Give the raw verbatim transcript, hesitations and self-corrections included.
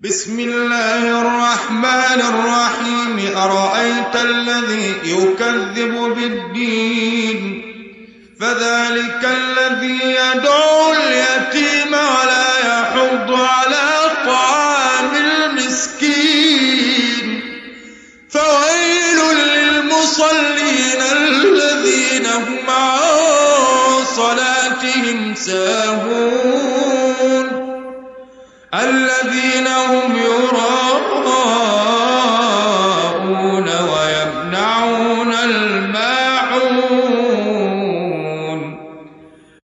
بسم الله الرحمن الرحيم أرأيت الذي يكذب بالدين فذلك الذي يدعو اليتيم ولا يحض على طعام المسكين فويل للمصلين الذين هم عن صلاتهم ساهون الذين هم يراءون